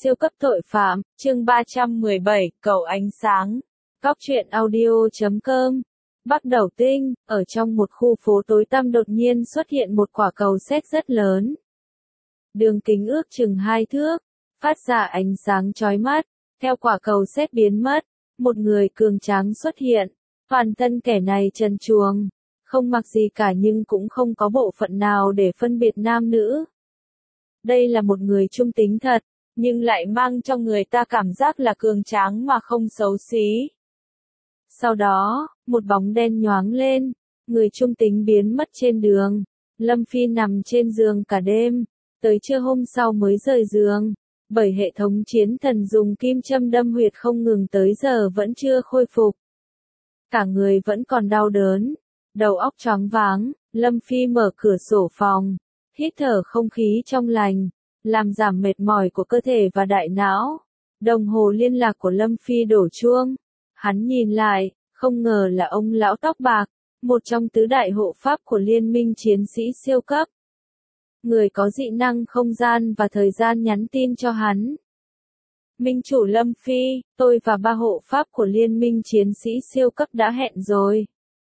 Siêu cấp tội phạm, chương 317, cầu ánh sáng. Góc truyện audio.com. Bắt đầu tinh, ở trong một khu phố tối tăm đột nhiên xuất hiện một quả cầu sét rất lớn. Đường kính ước chừng 2 thước, phát ra ánh sáng chói mắt. Theo quả cầu sét biến mất, một người cường tráng xuất hiện. Toàn thân kẻ này trần truồng, không mặc gì cả nhưng cũng không có bộ phận nào để phân biệt nam nữ. Đây là một người trung tính thật, nhưng lại mang trong người ta cảm giác là cường tráng mà không xấu xí. Sau đó, một bóng đen nhoáng lên, người trung tính biến mất trên đường. Lâm Phi nằm trên giường cả đêm, tới trưa hôm sau mới rời giường, bởi hệ thống chiến thần dùng kim châm đâm huyệt không ngừng tới giờ vẫn chưa khôi phục. Cả người vẫn còn đau đớn, đầu óc choáng váng. Lâm Phi mở cửa sổ phòng, hít thở không khí trong lành, làm giảm mệt mỏi của cơ thể và đại não. Đồng hồ liên lạc của Lâm Phi đổ chuông. Hắn nhìn lại, không ngờ là ông lão tóc bạc, một trong tứ đại hộ pháp của liên minh chiến sĩ siêu cấp. Người có dị năng không gian và thời gian nhắn tin cho hắn. Minh chủ Lâm Phi, tôi và 3 hộ pháp của liên minh chiến sĩ siêu cấp đã hẹn rồi.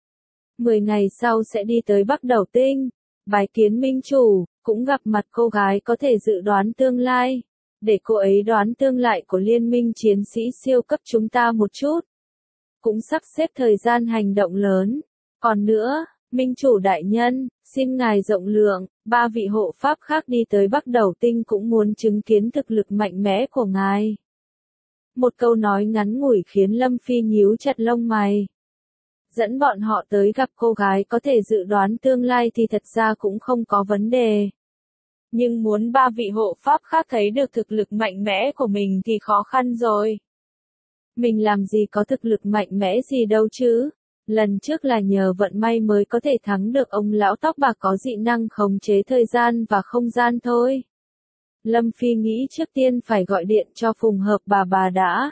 10 ngày sau sẽ đi tới Bắc Đầu Tinh, bái kiến minh chủ, cũng gặp mặt cô gái có thể dự đoán tương lai, để cô ấy đoán tương lai của liên minh chiến sĩ siêu cấp chúng ta một chút. Cũng sắp xếp thời gian hành động lớn. Còn nữa, minh chủ đại nhân, xin ngài rộng lượng, 3 vị hộ pháp khác đi tới Bắc Đầu Tinh cũng muốn chứng kiến thực lực mạnh mẽ của ngài. Một câu nói ngắn ngủi khiến Lâm Phi nhíu chặt lông mày. Dẫn bọn họ tới gặp cô gái có thể dự đoán tương lai thì thật ra cũng không có vấn đề. Nhưng muốn 3 vị hộ pháp khác thấy được thực lực mạnh mẽ của mình thì khó khăn rồi. Mình làm gì có thực lực mạnh mẽ gì đâu chứ. Lần trước là nhờ vận may mới có thể thắng được ông lão tóc bạc có dị năng khống chế thời gian và không gian thôi. Lâm Phi nghĩ trước tiên phải gọi điện cho Phùng Hợp bà đã.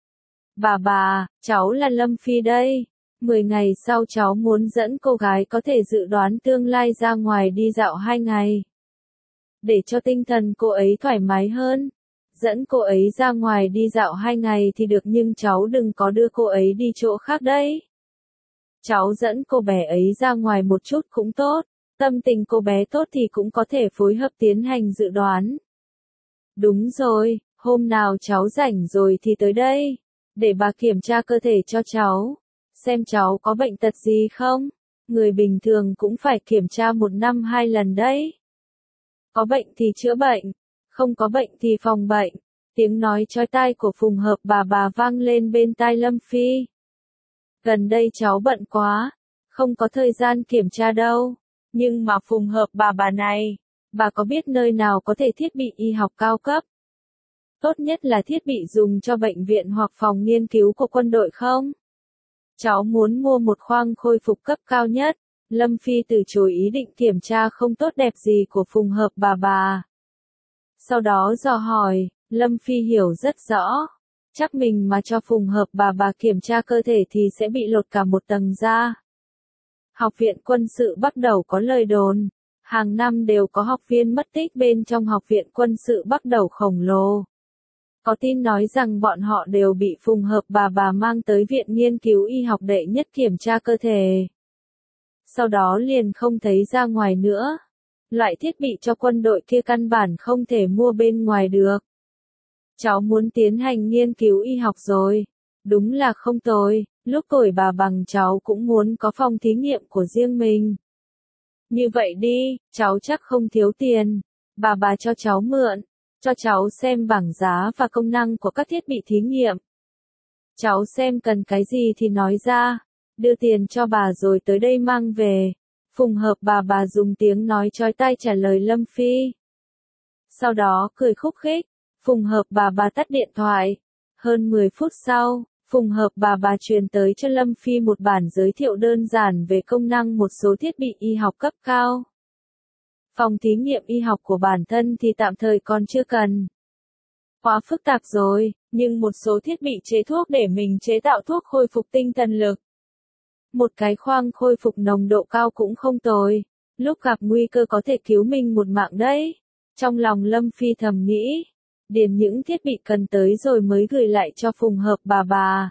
Bà, cháu là Lâm Phi đây. 10 ngày sau cháu muốn dẫn cô gái có thể dự đoán tương lai ra ngoài đi dạo 2 ngày. Để cho tinh thần cô ấy thoải mái hơn. Dẫn cô ấy ra ngoài đi dạo 2 ngày thì được nhưng cháu đừng có đưa cô ấy đi chỗ khác đấy. Cháu dẫn cô bé ấy ra ngoài một chút cũng tốt. Tâm tình cô bé tốt thì cũng có thể phối hợp tiến hành dự đoán. Đúng rồi, hôm nào cháu rảnh rồi thì tới đây. Để bà kiểm tra cơ thể cho cháu. Xem cháu có bệnh tật gì không? Người bình thường cũng phải kiểm tra 1 năm 2 lần đấy. Có bệnh thì chữa bệnh, không có bệnh thì phòng bệnh. Tiếng nói chói tai của Phùng Hợp bà vang lên bên tai Lâm Phi. Gần đây cháu bận quá, không có thời gian kiểm tra đâu. Nhưng mà Phùng Hợp bà này, bà có biết nơi nào có thể thiết bị y học cao cấp? Tốt nhất là thiết bị dùng cho bệnh viện hoặc phòng nghiên cứu của quân đội không? Cháu muốn mua một khoang khôi phục cấp cao nhất. Lâm Phi từ chối ý định kiểm tra không tốt đẹp gì của Phùng Hợp bà. Sau đó dò hỏi, Lâm Phi hiểu rất rõ. Chắc mình mà cho Phùng Hợp bà kiểm tra cơ thể thì sẽ bị lột cả một tầng da. Học viện quân sự Bắc Đầu có lời đồn. Hàng năm đều có học viên mất tích bên trong học viện quân sự Bắc Đầu khổng lồ. Có tin nói rằng bọn họ đều bị Phùng Hợp bà mang tới viện nghiên cứu y học đệ nhất kiểm tra cơ thể. Sau đó liền không thấy ra ngoài nữa. Loại thiết bị cho quân đội kia căn bản không thể mua bên ngoài được. Cháu muốn tiến hành nghiên cứu y học rồi. Đúng là không tồi, lúc tuổi bà bằng cháu cũng muốn có phòng thí nghiệm của riêng mình. Như vậy đi, cháu chắc không thiếu tiền. Bà cho cháu mượn. Cho cháu xem bảng giá và công năng của các thiết bị thí nghiệm. Cháu xem cần cái gì thì nói ra. Đưa tiền cho bà rồi tới đây mang về. Phùng Hợp bà dùng tiếng nói chói tai trả lời Lâm Phi. Sau đó cười khúc khích. Phùng Hợp bà tắt điện thoại. Hơn 10 phút sau, Phùng Hợp bà truyền tới cho Lâm Phi một bản giới thiệu đơn giản về công năng một số thiết bị y học cấp cao. Phòng thí nghiệm y học của bản thân thì tạm thời còn chưa cần. Quá phức tạp rồi, nhưng một số thiết bị chế thuốc để mình chế tạo thuốc khôi phục tinh thần lực. Một cái khoang khôi phục nồng độ cao cũng không tồi, lúc gặp nguy cơ có thể cứu mình một mạng đấy. Trong lòng Lâm Phi thầm nghĩ, điền những thiết bị cần tới rồi mới gửi lại cho Phùng Hợp bà.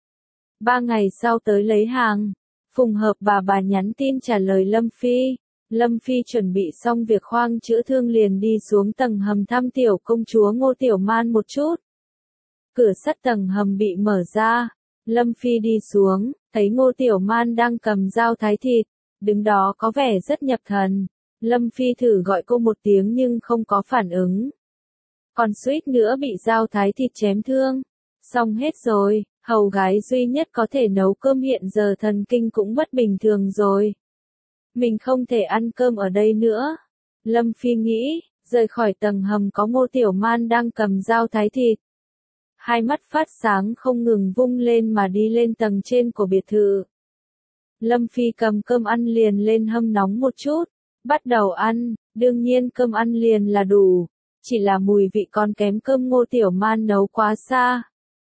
3 ngày sau tới lấy hàng, Phùng Hợp bà nhắn tin trả lời Lâm Phi. Lâm Phi chuẩn bị xong việc khoang chữa thương liền đi xuống tầng hầm thăm tiểu công chúa Ngô Tiểu Man một chút. Cửa sắt tầng hầm bị mở ra, Lâm Phi đi xuống, thấy Ngô Tiểu Man đang cầm dao thái thịt, đứng đó có vẻ rất nhập thần. Lâm Phi thử gọi cô một tiếng nhưng không có phản ứng. Còn suýt nữa bị dao thái thịt chém thương. Xong hết rồi, hầu gái duy nhất có thể nấu cơm hiện giờ thần kinh cũng bất bình thường rồi. Mình không thể ăn cơm ở đây nữa. Lâm Phi nghĩ, rời khỏi tầng hầm có Ngô Tiểu Man đang cầm dao thái thịt. Hai mắt phát sáng không ngừng vung lên mà đi lên tầng trên của biệt thự. Lâm Phi cầm cơm ăn liền lên hâm nóng một chút, bắt đầu ăn, đương nhiên cơm ăn liền là đủ, chỉ là mùi vị còn kém cơm Ngô Tiểu Man nấu quá xa.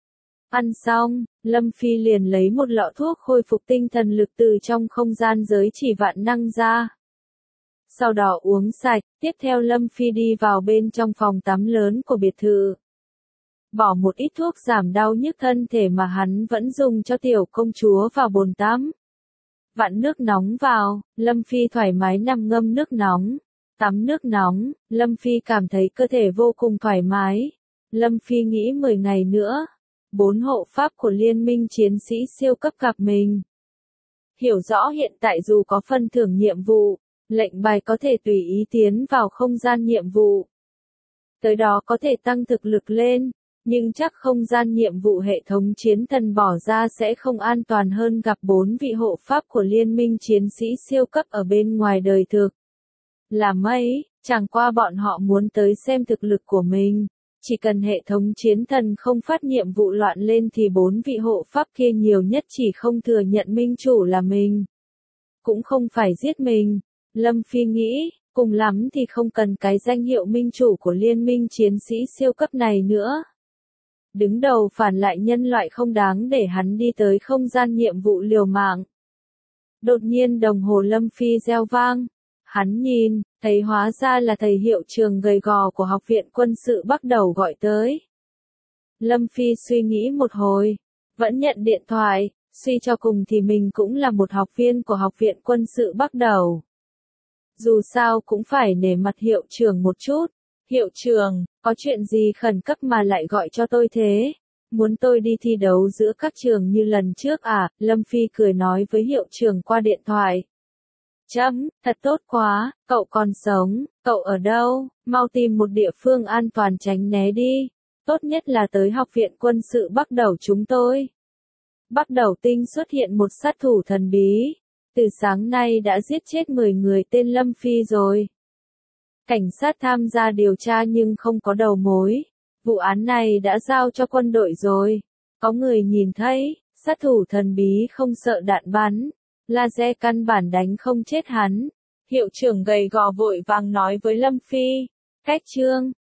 Ăn xong, Lâm Phi liền lấy một lọ thuốc khôi phục tinh thần lực từ trong không gian giới chỉ vạn năng ra. Sau đó uống sạch, tiếp theo Lâm Phi đi vào bên trong phòng tắm lớn của biệt thự. Bỏ một ít thuốc giảm đau nhức thân thể mà hắn vẫn dùng cho tiểu công chúa vào bồn tắm. Vặn nước nóng vào, Lâm Phi thoải mái nằm ngâm nước nóng. Tắm nước nóng, Lâm Phi cảm thấy cơ thể vô cùng thoải mái. Lâm Phi nghĩ 10 ngày nữa, 4 hộ pháp của liên minh chiến sĩ siêu cấp gặp mình. Hiểu rõ hiện tại dù có phân thưởng nhiệm vụ, lệnh bài có thể tùy ý tiến vào không gian nhiệm vụ. Tới đó có thể tăng thực lực lên, nhưng chắc không gian nhiệm vụ hệ thống chiến thần bỏ ra sẽ không an toàn hơn gặp 4 vị hộ pháp của liên minh chiến sĩ siêu cấp ở bên ngoài đời thực. Là mấy, chẳng qua bọn họ muốn tới xem thực lực của mình. Chỉ cần hệ thống chiến thần không phát nhiệm vụ loạn lên thì 4 vị hộ pháp kia nhiều nhất chỉ không thừa nhận minh chủ là mình. Cũng không phải giết mình. Lâm Phi nghĩ, cùng lắm thì không cần cái danh hiệu minh chủ của liên minh chiến sĩ siêu cấp này nữa. Đứng đầu phản lại nhân loại không đáng để hắn đi tới không gian nhiệm vụ liều mạng. Đột nhiên đồng hồ Lâm Phi reo vang. Hắn nhìn, thấy hóa ra là thầy hiệu trường gầy gò của học viện quân sự bắt đầu gọi tới. Lâm Phi suy nghĩ một hồi, vẫn nhận điện thoại, suy cho cùng thì mình cũng là một học viên của học viện quân sự bắt đầu. Dù sao cũng phải nể mặt hiệu trưởng một chút. Hiệu trưởng, có chuyện gì khẩn cấp mà lại gọi cho tôi thế? Muốn tôi đi thi đấu giữa các trường như lần trước à? Lâm Phi cười nói với hiệu trưởng qua điện thoại. Thật tốt quá, cậu còn sống, cậu ở đâu? Mau tìm một địa phương an toàn tránh né đi. Tốt nhất là tới học viện quân sự Bắc Đầu chúng tôi. Bắc Đầu Tinh xuất hiện một sát thủ thần bí. Từ sáng nay đã giết chết 10 người tên Lâm Phi rồi. Cảnh sát tham gia điều tra nhưng không có đầu mối. Vụ án này đã giao cho quân đội rồi. Có người nhìn thấy, sát thủ thần bí không sợ đạn bắn. Laser căn bản đánh không chết hắn. Hiệu trưởng gầy gò vội vàng nói với Lâm Phi. Cách chương.